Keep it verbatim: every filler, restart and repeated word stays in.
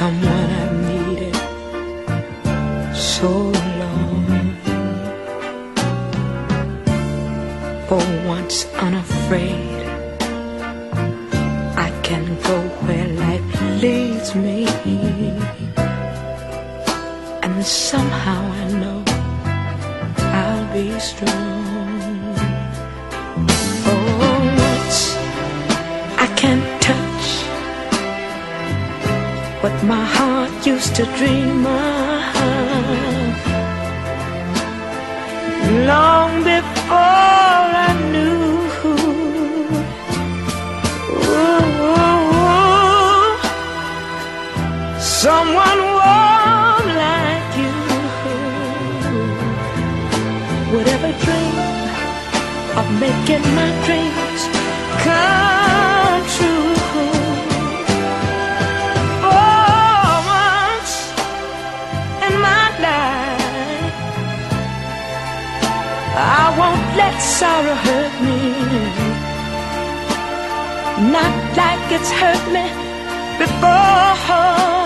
someone I've needed so long. For once unafraid, I can go where life leads me, and somehow I know I'll be strong. For once I can touch what my heart used to dream of, long before I knew ooh, someone warm like you would ever dream of making my dreams come true. I won't let sorrow hurt me, not like it's hurt me before.